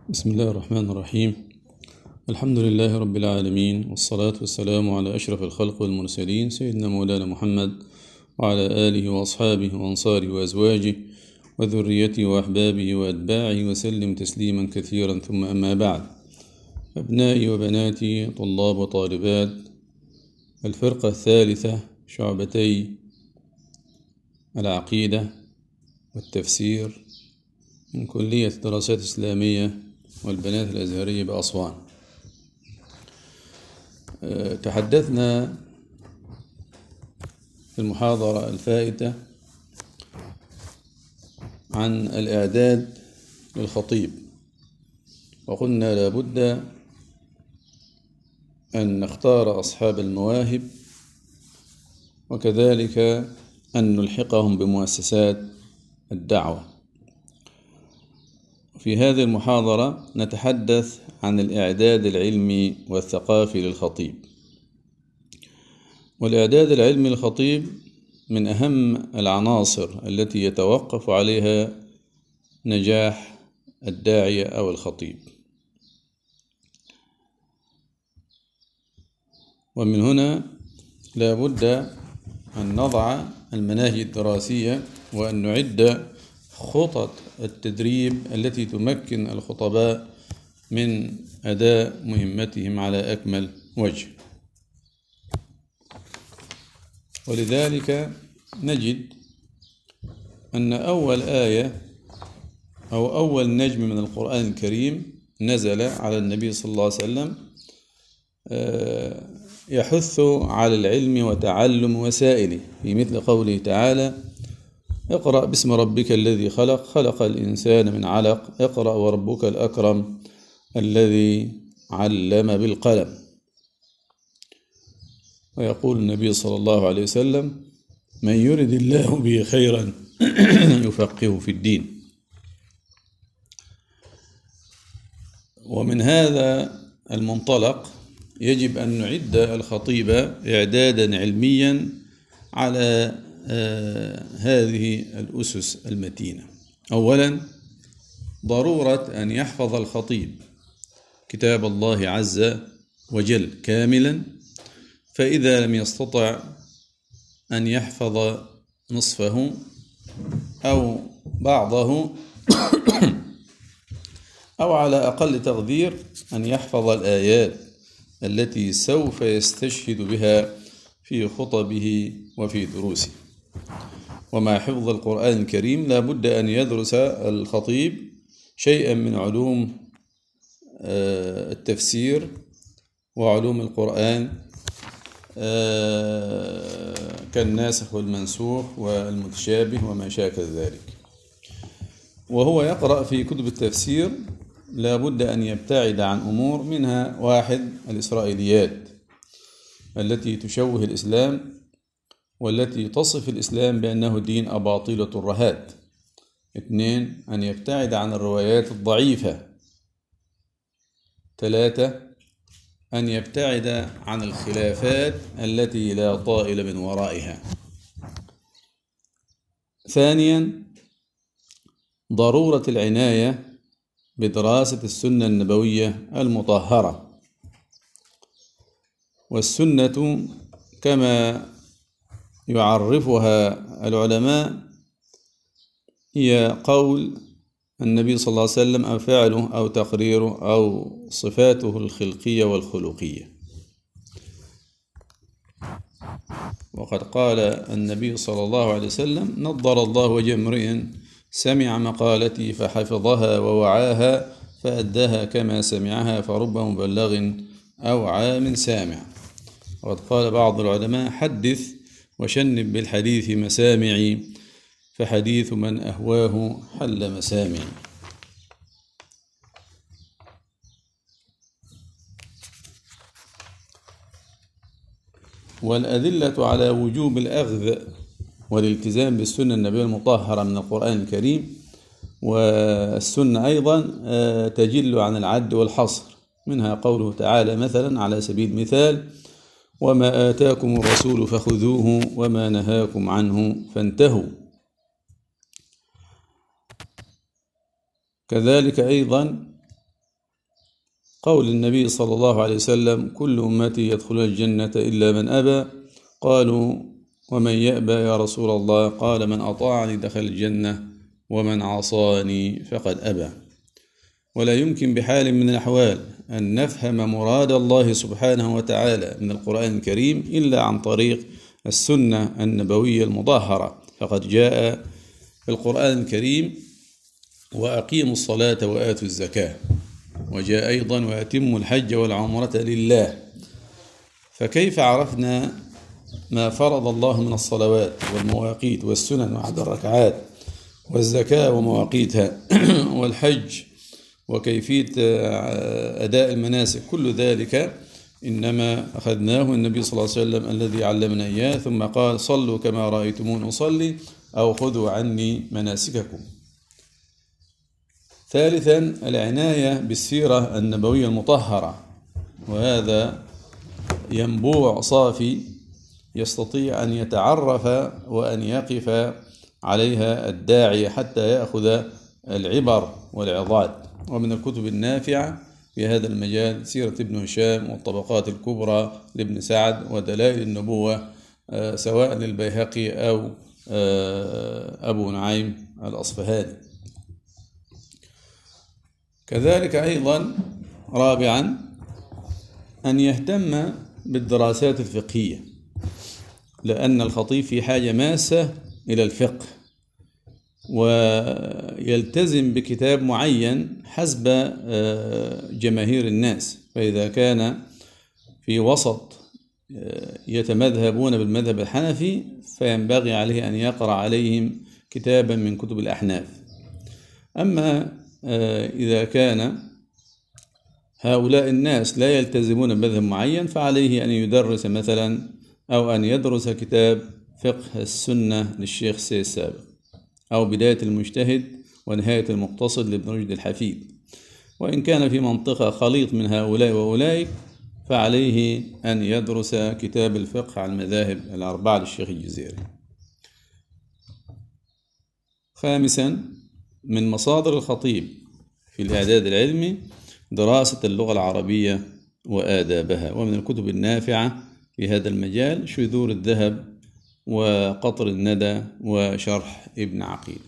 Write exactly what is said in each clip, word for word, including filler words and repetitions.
بسم الله الرحمن الرحيم. الحمد لله رب العالمين، والصلاة والسلام على أشرف الخلق والمرسلين سيدنا مولانا محمد وعلى آله وأصحابه وأنصاره وأزواجه وذريته وأحبابه وأتباعه وسلم تسليما كثيرا. ثم أما بعد، أبنائي وبناتي طلاب وطالبات الفرقة الثالثة شعبتي العقيدة والتفسير من كلية الدراسات الإسلامية والبنات الأزهرية بأسوان، تحدثنا في المحاضرة الفائتة عن الإعداد للخطيب، وقلنا لا بد أن نختار أصحاب المواهب، وكذلك أن نلحقهم بمؤسسات الدعوة. في هذه المحاضرة نتحدث عن الإعداد العلمي والثقافي للخطيب. والإعداد العلمي للخطيب من أهم العناصر التي يتوقف عليها نجاح الداعية أو الخطيب، ومن هنا لا بد أن نضع المناهج الدراسية وأن نعد خطط التدريب التي تمكن الخطباء من أداء مهمتهم على أكمل وجه. ولذلك نجد أن أول آية أو أول نجم من القرآن الكريم نزل على النبي صلى الله عليه وسلم يحث على العلم وتعلم وسائله، في مثل قوله تعالى: اقرأ باسم ربك الذي خلق خلق الإنسان من علق اقرأ وربك الأكرم الذي علم بالقلم. ويقول النبي صلى الله عليه وسلم: من يرد الله به خيرا يفقهه في الدين. ومن هذا المنطلق يجب أن نعد الخطيب إعدادا علميا على آه هذه الأسس المتينة. أولا، ضرورة أن يحفظ الخطيب كتاب الله عز وجل كاملا، فإذا لم يستطع أن يحفظ نصفه أو بعضه أو على أقل تقدير أن يحفظ الآيات التي سوف يستشهد بها في خطبه وفي دروسه. ومع حفظ القرآن الكريم لا بد أن يدرس الخطيب شيئا من علوم التفسير وعلوم القرآن كالناسخ والمنسوخ والمتشابه وما شاكل ذلك. وهو يقرأ في كتب التفسير لا بد أن يبتعد عن أمور، منها: واحد، الإسرائيليات التي تشوه الإسلام والتي تصف الإسلام بأنه دين أباطيل الترهات. اثنين، أن يبتعد عن الروايات الضعيفة. ثلاثة، أن يبتعد عن الخلافات التي لا طائل من ورائها. ثانيا، ضرورة العناية بدراسة السنة النبوية المطهرة. والسنة كما يعرفها العلماء هي قول النبي صلى الله عليه وسلم أو فعله أو تقريره أو صفاته الخلقية والخلقية. وقد قال النبي صلى الله عليه وسلم: نضر الله وجه امرئ سمع مقالتي فحفظها ووعاها فأداها كما سمعها فرب مبلغ أو عام سامع. وقد قال بعض العلماء: حدث وشنب بالحديث مسامعي فحديث من أهواه حل مسامعي. والأدلة على وجوب الأخذ والالتزام بالسنة النبوية المطهرة من القرآن الكريم والسنة أيضا تجل عن العد والحصر، منها قوله تعالى مثلا على سبيل المثال: وما آتاكم الرسول فخذوه وما نهاكم عنه فانتهوا. كذلك أيضا قول النبي صلى الله عليه وسلم: كل أمتي يدخلون الجنة إلا من أبى. قالوا: ومن يأبى يا رسول الله؟ قال: من أطاعني دخل الجنة ومن عصاني فقد أبى. ولا يمكن بحال من الأحوال أن نفهم مراد الله سبحانه وتعالى من القرآن الكريم إلا عن طريق السنة النبوية المطهرة، فقد جاء في القرآن الكريم: وأقيموا الصلاة وآتوا الزكاة، وجاء أيضا: وأتموا الحج والعمرة لله. فكيف عرفنا ما فرض الله من الصلوات والمواقيت والسنن وعدد الركعات والزكاة ومواقيتها والحج وكيفية أداء المناسك؟ كل ذلك إنما أخذناه النبي صلى الله عليه وسلم الذي علمنا إياه، ثم قال: صلوا كما رأيتمون أصلي أو خذوا عني مناسككم. ثالثا، العناية بالسيرة النبوية المطهرة، وهذا ينبوع صافي يستطيع أن يتعرف وأن يقف عليها الداعي حتى يأخذ العبر والعظات. ومن الكتب النافعة في هذا المجال سيرة ابن هشام والطبقات الكبرى لابن سعد ودلائل النبوة سواء للبيهقي أو أبو نعيم الأصفهاني. كذلك أيضا رابعا أن يهتم بالدراسات الفقهية، لأن الخطيب في حاجة ماسة إلى الفقه، ويلتزم بكتاب معين حسب جماهير الناس. فإذا كان في وسط يتمذهبون بالمذهب الحنفي فينبغي عليه أن يقرأ عليهم كتابا من كتب الأحناف. أما إذا كان هؤلاء الناس لا يلتزمون بمذهب معين فعليه أن يدرس مثلا أو أن يدرس كتاب فقه السنة للشيخ سيد سابق، أو بداية المجتهد ونهاية المقتصد لابن رشد الحفيد. وإن كان في منطقة خليط من هؤلاء وأولئك فعليه أن يدرس كتاب الفقه على المذاهب الأربعة للشيخ الجزيري. خامسا، من مصادر الخطيب في الإعداد العلمي دراسة اللغة العربية وآدابها. ومن الكتب النافعة في هذا المجال شذور الذهب وقطر الندى وشرح ابن عقيل.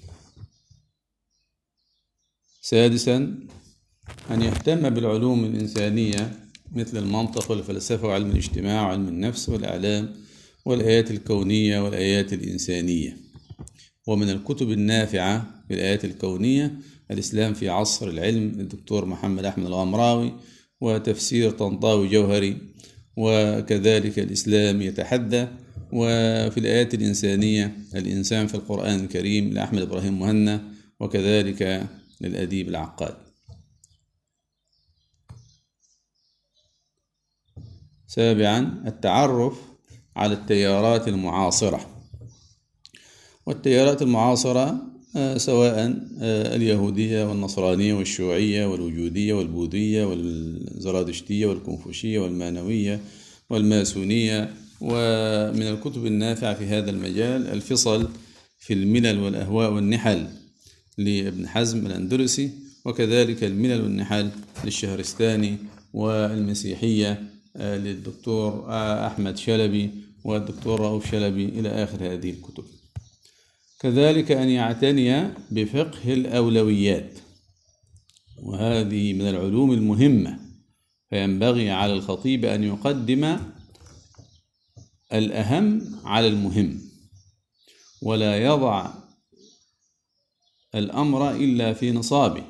سادسا، أن يهتم بالعلوم الإنسانية مثل المنطق والفلسفة وعلم الاجتماع وعلم النفس والإعلام والآيات الكونية والآيات الإنسانية. ومن الكتب النافعة في الآيات الكونية الإسلام في عصر العلم للدكتور محمد أحمد الغمراوي، وتفسير طنطاوي جوهري، وكذلك الإسلام يتحدى. وفي الآيات الإنسانية الإنسان في القرآن الكريم لأحمد إبراهيم مهنا، وكذلك للأديب العقاد. سابعا، التعرف على التيارات المعاصرة. والتيارات المعاصرة سواء اليهودية والنصرانية والشيوعية والوجودية والبوذية والزرادشتية والكونفوشية والمانوية والماسونية. ومن الكتب النافعة في هذا المجال الفصل في الملل والأهواء والنحل لابن حزم الأندلسي، وكذلك الملل والنحل للشهرستاني، والمسيحية للدكتور أحمد شلبي والدكتور رؤوف شلبي إلى آخر هذه الكتب. كذلك أن يعتني بفقه الأولويات، وهذه من العلوم المهمة، فينبغي على الخطيب أن يقدم الأهم على المهم، ولا يضع الأمر إلا في نصابه،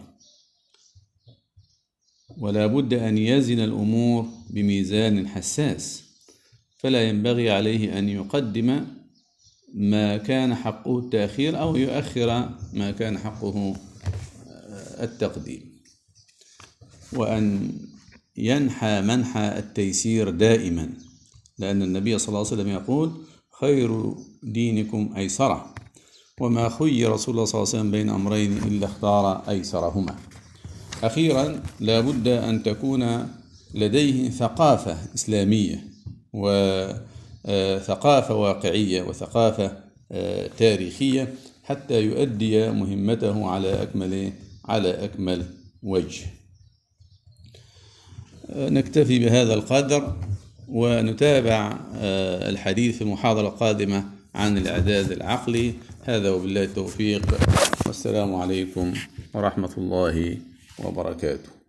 ولا بد أن يزن الأمور بميزان حساس. فلا ينبغي عليه أن يقدم ما كان حقه التأخير أو يؤخر ما كان حقه التقديم، وأن ينحى منحى التيسير دائما، لأن النبي صلى الله عليه وسلم يقول: خير دينكم أيسره، وما خير رسول الله صلى الله عليه وسلم بين أمرين إلا اختار أيسرهما. أخيرا، لا بد أن تكون لديه ثقافة إسلامية وثقافة واقعية وثقافة تاريخية حتى يؤدي مهمته على أكمل على أكمل وجه. نكتفي بهذا القدر، ونتابع الحديث في المحاضرة القادمة عن الإعداد العقلي. هذا وبالله التوفيق، والسلام عليكم ورحمة الله وبركاته.